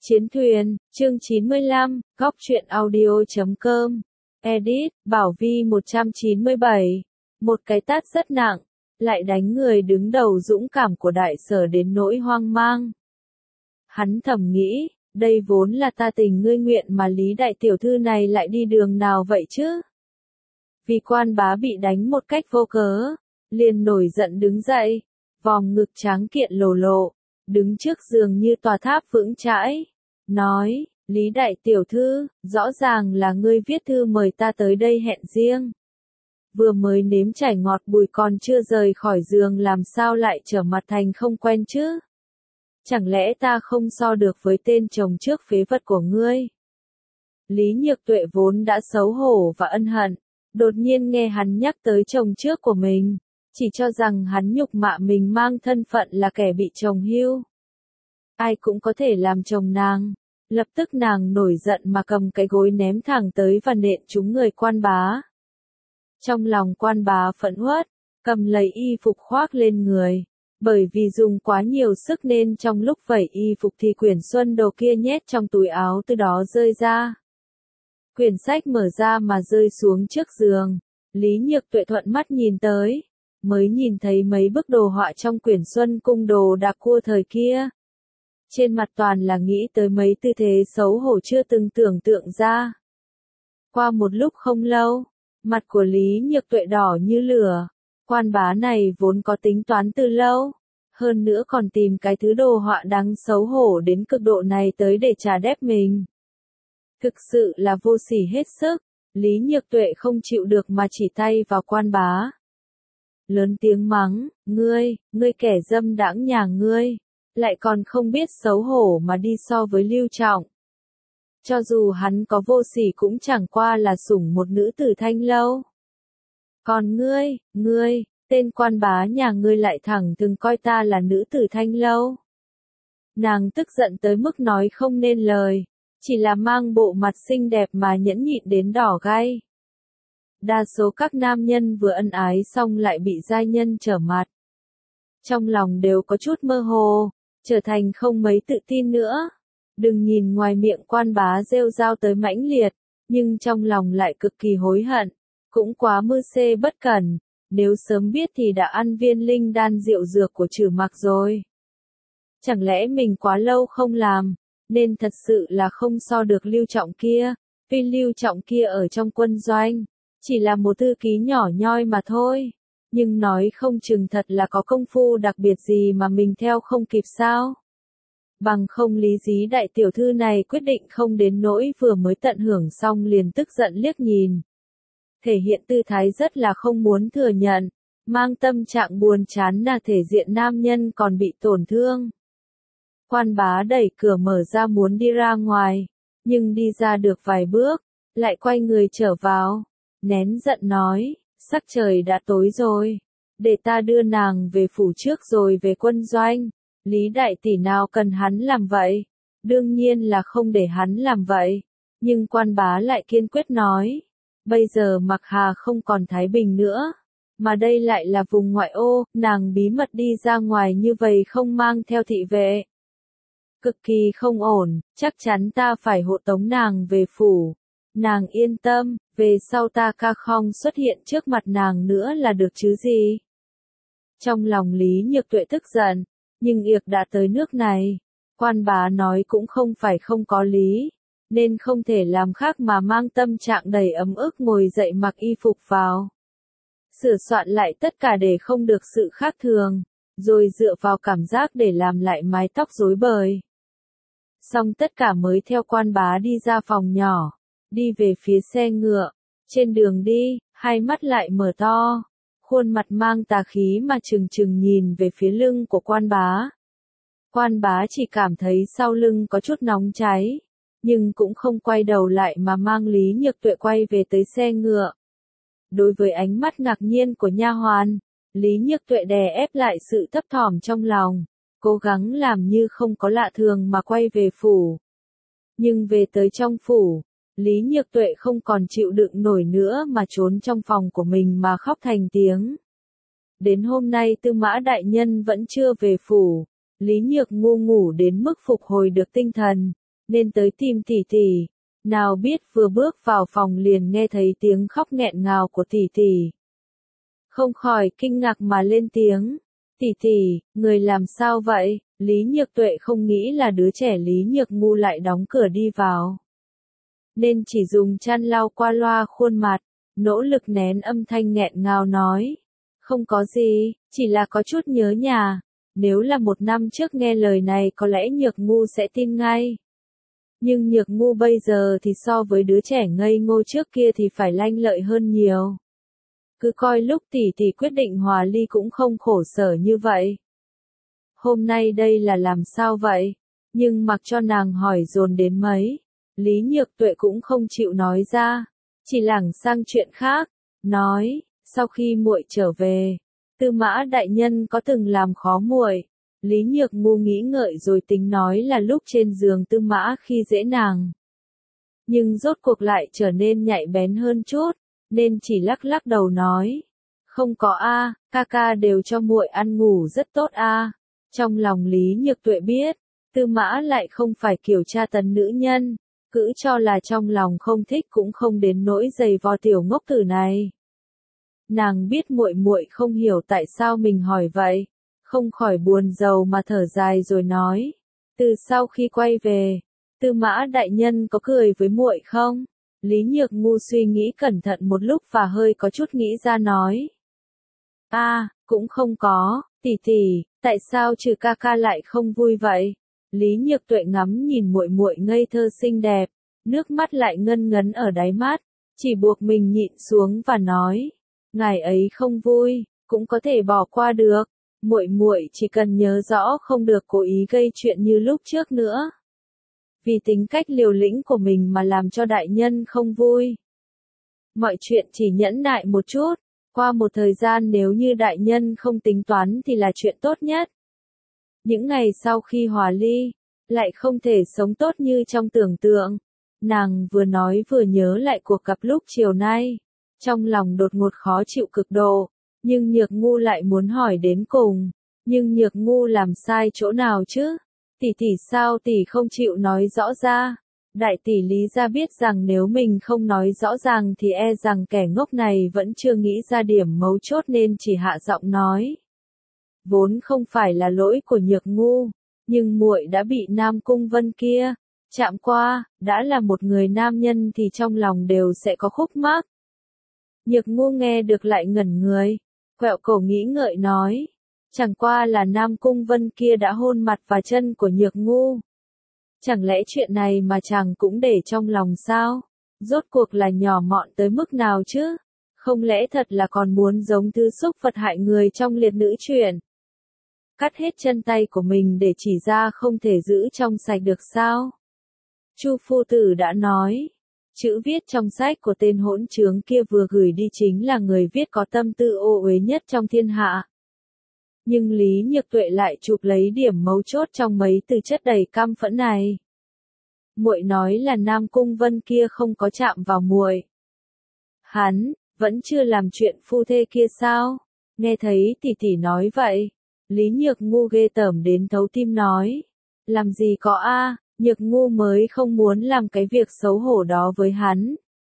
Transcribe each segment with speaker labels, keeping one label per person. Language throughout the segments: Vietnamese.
Speaker 1: Chiến thuyền, chương 95, góc truyện audio.com. Edit, Bảo Vi 197. Một cái tát rất nặng, lại đánh người đứng đầu dũng cảm của đại sở đến nỗi hoang mang. Hắn thầm nghĩ, đây vốn là ta tình ngươi nguyện mà Lý đại tiểu thư này lại đi đường nào vậy chứ? Vì quan bá bị đánh một cách vô cớ, liền nổi giận đứng dậy, vòng ngực tráng kiện lồ lộ, đứng trước giường như tòa tháp vững chãi, nói, Lý đại tiểu thư, rõ ràng là ngươi viết thư mời ta tới đây hẹn riêng. Vừa mới nếm trải ngọt bùi còn chưa rời khỏi giường làm sao lại trở mặt thành không quen chứ? Chẳng lẽ ta không so được với tên chồng trước phế vật của ngươi? Lý Nhược Tuệ vốn đã xấu hổ và ân hận, đột nhiên nghe hắn nhắc tới chồng trước của mình, chỉ cho rằng hắn nhục mạ mình mang thân phận là kẻ bị chồng hưu. Ai cũng có thể làm chồng nàng. Lập tức nàng nổi giận mà cầm cái gối ném thẳng tới và nện trúng người quan bá. Trong lòng quan bá phẫn uất, cầm lấy y phục khoác lên người. Bởi vì dùng quá nhiều sức nên trong lúc vẩy y phục thì quyển xuân đồ kia nhét trong túi áo từ đó rơi ra. Quyển sách mở ra mà rơi xuống trước giường. Lý Nhược Tuệ thuận mắt nhìn tới, mới nhìn thấy mấy bức đồ họa trong quyển xuân cung đồ đạc cua thời kia. Trên mặt toàn là nghĩ tới mấy tư thế xấu hổ chưa từng tưởng tượng ra. Qua một lúc không lâu, mặt của Lý Nhược Tuệ đỏ như lửa. Quan bá này vốn có tính toán từ lâu, hơn nữa còn tìm cái thứ đồ họa đáng xấu hổ đến cực độ này tới để trả đép mình. Thực sự là vô sỉ hết sức, Lý Nhược Tuệ không chịu được mà chỉ tay vào quan bá. Lớn tiếng mắng, ngươi kẻ dâm đãng nhà ngươi. Lại còn không biết xấu hổ mà đi so với Lưu Trọng. Cho dù hắn có vô sỉ cũng chẳng qua là sủng một nữ tử thanh lâu. Còn ngươi, tên quan bá nhà ngươi lại thẳng từng coi ta là nữ tử thanh lâu. Nàng tức giận tới mức nói không nên lời, chỉ là mang bộ mặt xinh đẹp mà nhẫn nhịn đến đỏ gai. Đa số các nam nhân vừa ân ái xong lại bị giai nhân trở mặt. Trong lòng đều có chút mơ hồ, trở thành không mấy tự tin nữa. Đừng nhìn ngoài miệng quan bá rêu rao tới mãnh liệt, nhưng trong lòng lại cực kỳ hối hận, cũng quá mưu xê bất cẩn, nếu sớm biết thì đã ăn viên linh đan rượu dược của Trử Mặc rồi. Chẳng lẽ mình quá lâu không làm, nên thật sự là không so được Lưu Trọng kia, vì Lưu Trọng kia ở trong quân doanh, chỉ là một thư ký nhỏ nhoi mà thôi. Nhưng nói không chừng thật là có công phu đặc biệt gì mà mình theo không kịp sao? Bằng không Lý Dí đại tiểu thư này quyết định không đến nỗi vừa mới tận hưởng xong liền tức giận liếc nhìn. Thể hiện tư thái rất là không muốn thừa nhận, mang tâm trạng buồn chán là thể diện nam nhân còn bị tổn thương. Quan bá đẩy cửa mở ra muốn đi ra ngoài, nhưng đi ra được vài bước, lại quay người trở vào, nén giận nói. Sắc trời đã tối rồi, để ta đưa nàng về phủ trước rồi về quân doanh. Lý đại tỷ nào cần hắn làm vậy? Đương nhiên là không để hắn làm vậy. Nhưng quan bá lại kiên quyết nói, bây giờ Mặc Hà không còn thái bình nữa, mà đây lại là vùng ngoại ô, nàng bí mật đi ra ngoài như vậy không mang theo thị vệ. Cực kỳ không ổn, chắc chắn ta phải hộ tống nàng về phủ. Nàng yên tâm, về sau ta ca không xuất hiện trước mặt nàng nữa là được chứ gì. Trong lòng Lý Nhược Tuệ tức giận, nhưng yệc đã tới nước này, quan bá nói cũng không phải không có lý, nên không thể làm khác mà mang tâm trạng đầy ấm ức ngồi dậy mặc y phục vào. Sửa soạn lại tất cả để không được sự khác thường, rồi dựa vào cảm giác để làm lại mái tóc rối bời. Xong tất cả mới theo quan bá đi ra phòng nhỏ. Đi về phía xe ngựa, trên đường đi, hai mắt lại mở to, khuôn mặt mang tà khí mà trừng trừng nhìn về phía lưng của quan bá. Quan bá chỉ cảm thấy sau lưng có chút nóng cháy, nhưng cũng không quay đầu lại mà mang Lý Nhược Tuệ quay về tới xe ngựa. Đối với ánh mắt ngạc nhiên của nha hoàn, Lý Nhược Tuệ đè ép lại sự thấp thỏm trong lòng, cố gắng làm như không có lạ thường mà quay về phủ. Nhưng về tới trong phủ, Lý Nhược Tuệ không còn chịu đựng nổi nữa mà trốn trong phòng của mình mà khóc thành tiếng. Đến hôm nay Tư Mã đại nhân vẫn chưa về phủ, Lý Nhược Ngu ngủ đến mức phục hồi được tinh thần, nên tới tìm tỷ tỷ. Nào biết vừa bước vào phòng liền nghe thấy tiếng khóc nghẹn ngào của tỷ tỷ. Không khỏi kinh ngạc mà lên tiếng. Tỷ tỷ, người làm sao vậy? Lý Nhược Tuệ không nghĩ là đứa trẻ Lý Nhược Ngu lại đóng cửa đi vào. Nên chỉ dùng chăn lau qua loa khuôn mặt, nỗ lực nén âm thanh nghẹn ngào nói. Không có gì, chỉ là có chút nhớ nhà. Nếu là 1 năm trước nghe lời này có lẽ Nhược Ngu sẽ tin ngay. Nhưng Nhược Ngu bây giờ thì so với đứa trẻ ngây ngô trước kia thì phải lanh lợi hơn nhiều. Cứ coi lúc tỷ tỷ quyết định hòa ly cũng không khổ sở như vậy. Hôm nay đây là làm sao vậy? Nhưng mặc cho nàng hỏi dồn đến mấy, Lý Nhược Tuệ cũng không chịu nói ra, chỉ lảng sang chuyện khác, nói, sau khi muội trở về, Tư Mã đại nhân có từng làm khó muội. Lý Nhược Ngu nghĩ ngợi rồi tính nói là lúc trên giường Tư Mã khi dễ nàng. Nhưng rốt cuộc lại trở nên nhạy bén hơn chút, nên chỉ lắc lắc đầu nói, không có a, ca ca đều cho muội ăn ngủ rất tốt a. Trong lòng Lý Nhược Tuệ biết, Tư Mã lại không phải kiểu tra tấn nữ nhân, cứ cho là trong lòng không thích cũng không đến nỗi giày vò tiểu ngốc tử này. Nàng biết muội muội không hiểu tại sao mình hỏi vậy, không khỏi buồn rầu mà thở dài rồi nói, từ sau khi quay về, Tư Mã đại nhân có cười với muội không? Lý Nhược Ngu suy nghĩ cẩn thận một lúc và hơi có chút nghĩ ra nói. Cũng không có, tỷ tỷ, tại sao trừ ca ca lại không vui vậy? Lý Nhược Tuệ ngắm nhìn muội muội ngây thơ xinh đẹp, nước mắt lại ngân ngấn ở đáy mắt, chỉ buộc mình nhịn xuống và nói, ngài ấy không vui, cũng có thể bỏ qua được, muội muội chỉ cần nhớ rõ không được cố ý gây chuyện như lúc trước nữa. Vì tính cách liều lĩnh của mình mà làm cho đại nhân không vui. Mọi chuyện chỉ nhẫn nại một chút, qua một thời gian nếu như đại nhân không tính toán thì là chuyện tốt nhất. Những ngày sau khi hòa ly, lại không thể sống tốt như trong tưởng tượng. Nàng vừa nói vừa nhớ lại cuộc gặp lúc chiều nay, trong lòng đột ngột khó chịu cực độ, nhưng Nhược Ngu lại muốn hỏi đến cùng. Nhưng Nhược Ngu làm sai chỗ nào chứ? Tỷ tỷ sao tỷ không chịu nói rõ ra? Đại tỷ Lý gia biết rằng nếu mình không nói rõ ràng thì e rằng kẻ ngốc này vẫn chưa nghĩ ra điểm mấu chốt nên chỉ hạ giọng nói. Vốn không phải là lỗi của Nhược Ngu, nhưng muội đã bị Nam Cung Vân kia chạm qua, đã là một người nam nhân thì trong lòng đều sẽ có khúc mắc. Nhược Ngu nghe được lại ngẩn người, quẹo cổ nghĩ ngợi nói. Chẳng qua là Nam Cung Vân kia đã hôn mặt và chân của Nhược Ngu. Chẳng lẽ chuyện này mà chàng cũng để trong lòng sao? Rốt cuộc là nhỏ mọn tới mức nào chứ? Không lẽ thật là còn muốn giống thứ xúc vật hại người trong liệt nữ truyện? Cắt hết chân tay của mình để chỉ ra không thể giữ trong sạch được sao? Chu phu tử đã nói, chữ viết trong sách của tên hỗn trướng kia vừa gửi đi chính là người viết có tâm tư ô uế nhất trong thiên hạ. Nhưng Lý Nhược Tuệ lại chụp lấy điểm mấu chốt trong mấy từ chất đầy căm phẫn này. Muội nói là Nam Cung Vân kia không có chạm vào muội. Hắn vẫn chưa làm chuyện phu thê kia sao? Nghe thấy tỷ tỷ nói vậy, Lý Nhược Ngu ghê tởm đến thấu tim nói, làm gì có a, Nhược Ngu mới không muốn làm cái việc xấu hổ đó với hắn.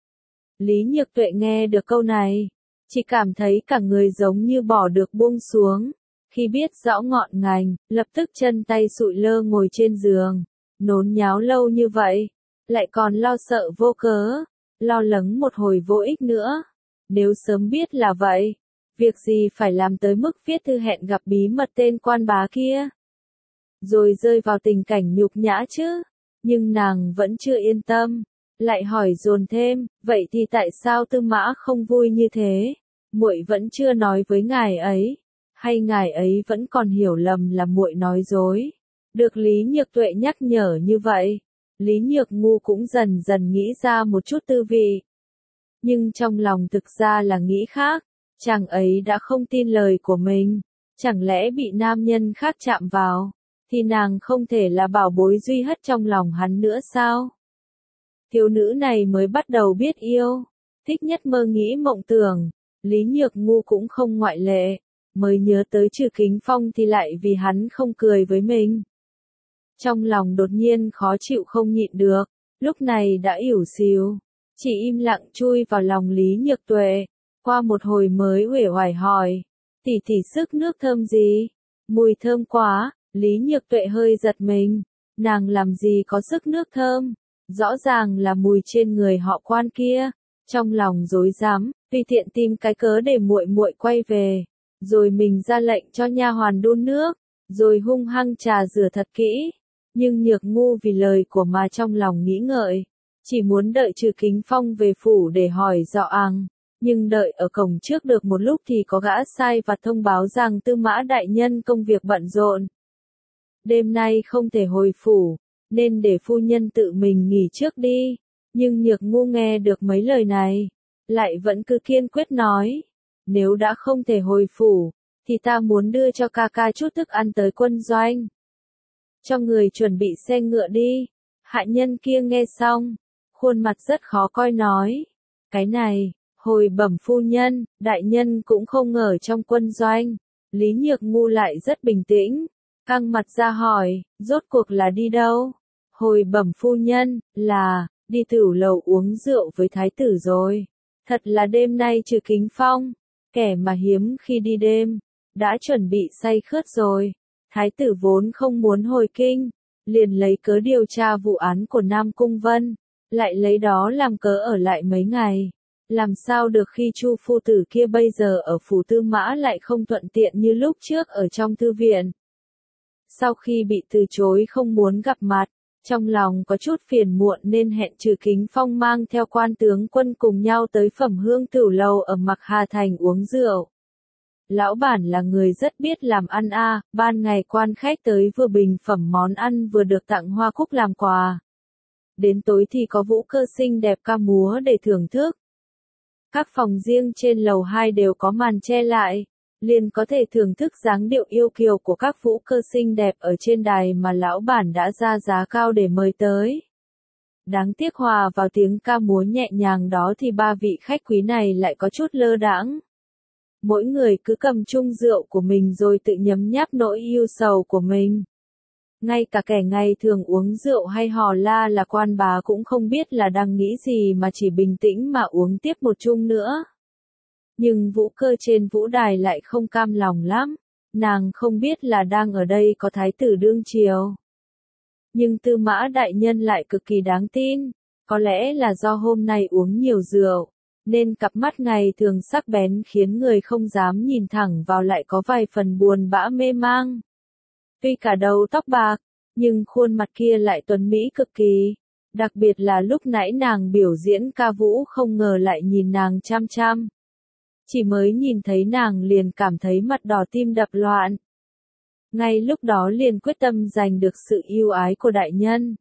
Speaker 1: Lý Nhược Tuệ nghe được câu này, chỉ cảm thấy cả người giống như bỏ được buông xuống. Khi biết rõ ngọn ngành, lập tức chân tay sụi lơ ngồi trên giường, nôn nháo lâu như vậy, lại còn lo sợ vô cớ, lo lắng một hồi vô ích nữa. Nếu sớm biết là vậy, việc gì phải làm tới mức viết thư hẹn gặp bí mật tên quan bá kia, rồi rơi vào tình cảnh nhục nhã chứ. Nhưng nàng vẫn chưa yên tâm, lại hỏi dồn thêm, vậy thì tại sao Tư Mã không vui như thế? Muội vẫn chưa nói với ngài ấy. Hay ngài ấy vẫn còn hiểu lầm là muội nói dối? Được Lý Nhược Tuệ nhắc nhở như vậy, Lý Nhược Ngu cũng dần dần nghĩ ra một chút tư vị. Nhưng trong lòng thực ra là nghĩ khác, chàng ấy đã không tin lời của mình, chẳng lẽ bị nam nhân khác chạm vào, thì nàng không thể là bảo bối duy nhất trong lòng hắn nữa sao? Thiếu nữ này mới bắt đầu biết yêu, thích nhất mơ nghĩ mộng tưởng, Lý Nhược Ngu cũng không ngoại lệ. Mới nhớ tới Trừ Kính Phong thì lại vì hắn không cười với mình. Trong lòng đột nhiên khó chịu không nhịn được, lúc này đã ỉu xìu, chỉ im lặng chui vào lòng Lý Nhược Tuệ, qua một hồi mới uể oải hỏi, tỷ sức nước thơm gì? Mùi thơm quá, Lý Nhược Tuệ hơi giật mình, nàng làm gì có sức nước thơm, rõ ràng là mùi trên người họ Quan kia, trong lòng rối rắm, tùy tiện tìm cái cớ để muội muội quay về, rồi mình ra lệnh cho nha hoàn đun nước, rồi hung hăng trà rửa thật kỹ. Nhưng Nhược Ngu vì lời của mà trong lòng nghĩ ngợi, chỉ muốn đợi Trừ Kính Phong về phủ để hỏi dọ àng, nhưng đợi ở cổng trước được một lúc thì có gã sai vặt thông báo rằng Tư Mã đại nhân công việc bận rộn. Đêm nay không thể hồi phủ, nên để phu nhân tự mình nghỉ trước đi, nhưng Nhược Ngu nghe được mấy lời này, lại vẫn cứ kiên quyết nói, nếu đã không thể hồi phủ, thì ta muốn đưa cho ca ca chút thức ăn tới quân doanh. Cho người chuẩn bị xe ngựa đi. Hạ nhân kia nghe xong, khuôn mặt rất khó coi nói, cái này, hồi bẩm phu nhân, đại nhân cũng không ngờ trong quân doanh. Lý Nhược Ngu lại rất bình tĩnh, căng mặt ra hỏi, rốt cuộc là đi đâu? Hồi bẩm phu nhân, là, đi tửu lầu uống rượu với thái tử rồi. Thật là đêm nay Trừ Kính Phong, kẻ mà hiếm khi đi đêm, đã chuẩn bị say khướt rồi. Thái tử vốn không muốn hồi kinh, liền lấy cớ điều tra vụ án của Nam Cung Vân, lại lấy đó làm cớ ở lại mấy ngày. Làm sao được khi Chu phu tử kia bây giờ ở phủ Tư Mã lại không thuận tiện như lúc trước ở trong thư viện. Sau khi bị từ chối không muốn gặp mặt, trong lòng có chút phiền muộn nên hẹn Trừ Kính Phong mang theo quan tướng quân cùng nhau tới Phẩm Hương Tửu Lầu ở Mạc Hà Thành uống rượu. Lão bản là người rất biết làm ăn ban ngày quan khách tới vừa bình phẩm món ăn vừa được tặng hoa cúc làm quà. Đến tối thì có vũ cơ xinh đẹp ca múa để thưởng thức. Các phòng riêng trên lầu 2 đều có màn che lại, liền có thể thưởng thức dáng điệu yêu kiều của các vũ cơ xinh đẹp ở trên đài mà lão bản đã ra giá cao để mời tới. Đáng tiếc hòa vào tiếng ca múa nhẹ nhàng đó thì ba vị khách quý này lại có chút lơ đãng. Mỗi người cứ cầm chung rượu của mình rồi tự nhấm nháp nỗi yêu sầu của mình. Ngay cả kẻ ngày thường uống rượu hay hò la là quan bá cũng không biết là đang nghĩ gì mà chỉ bình tĩnh mà uống tiếp một chung nữa. Nhưng vũ cơ trên vũ đài lại không cam lòng lắm, nàng không biết là đang ở đây có thái tử đương triều. Nhưng Tư Mã đại nhân lại cực kỳ đáng tin, có lẽ là do hôm nay uống nhiều rượu, nên cặp mắt ngày thường sắc bén khiến người không dám nhìn thẳng vào lại có vài phần buồn bã mê mang. Tuy cả đầu tóc bạc, nhưng khuôn mặt kia lại tuấn mỹ cực kỳ, đặc biệt là lúc nãy nàng biểu diễn ca vũ không ngờ lại nhìn nàng chăm chăm. Chỉ mới nhìn thấy nàng liền cảm thấy mặt đỏ tim đập loạn. Ngay lúc đó liền quyết tâm giành được sự yêu ái của đại nhân.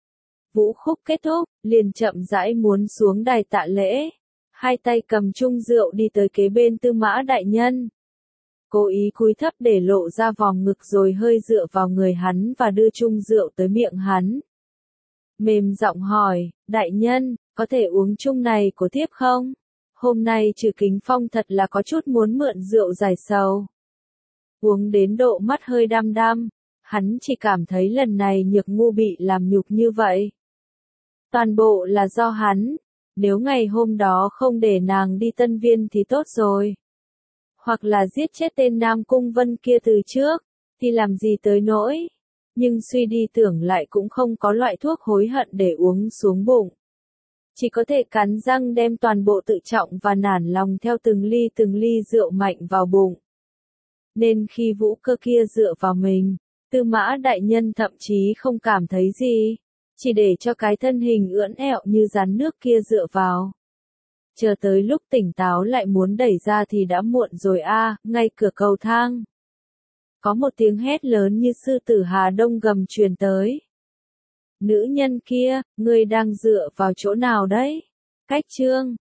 Speaker 1: Vũ khúc kết thúc, liền chậm rãi muốn xuống đài tạ lễ. Hai tay cầm chung rượu đi tới kế bên Tư Mã đại nhân. Cố ý cúi thấp để lộ ra vòng ngực rồi hơi dựa vào người hắn và đưa chung rượu tới miệng hắn. Mềm giọng hỏi, đại nhân, có thể uống chung này của thiếp không? Hôm nay Trừ Kính Phong thật là có chút muốn mượn rượu giải sầu. Uống đến độ mắt hơi đăm đăm, hắn chỉ cảm thấy lần này Nhược Ngu bị làm nhục như vậy. Toàn bộ là do hắn, nếu ngày hôm đó không để nàng đi Tân Viên thì tốt rồi. Hoặc là giết chết tên Nam Cung Vân kia từ trước, thì làm gì tới nỗi. Nhưng suy đi tưởng lại cũng không có loại thuốc hối hận để uống xuống bụng. Chỉ có thể cắn răng đem toàn bộ tự trọng và nản lòng theo từng ly rượu mạnh vào bụng. Nên khi vũ cơ kia dựa vào mình, Tư Mã đại nhân thậm chí không cảm thấy gì, chỉ để cho cái thân hình ưỡn ẹo như rắn nước kia dựa vào. Chờ tới lúc tỉnh táo lại muốn đẩy ra thì đã muộn rồi ngay cửa cầu thang. Có một tiếng hét lớn như sư tử Hà Đông gầm truyền tới. Nữ nhân kia, ngươi đang dựa vào chỗ nào đấy? Cách chương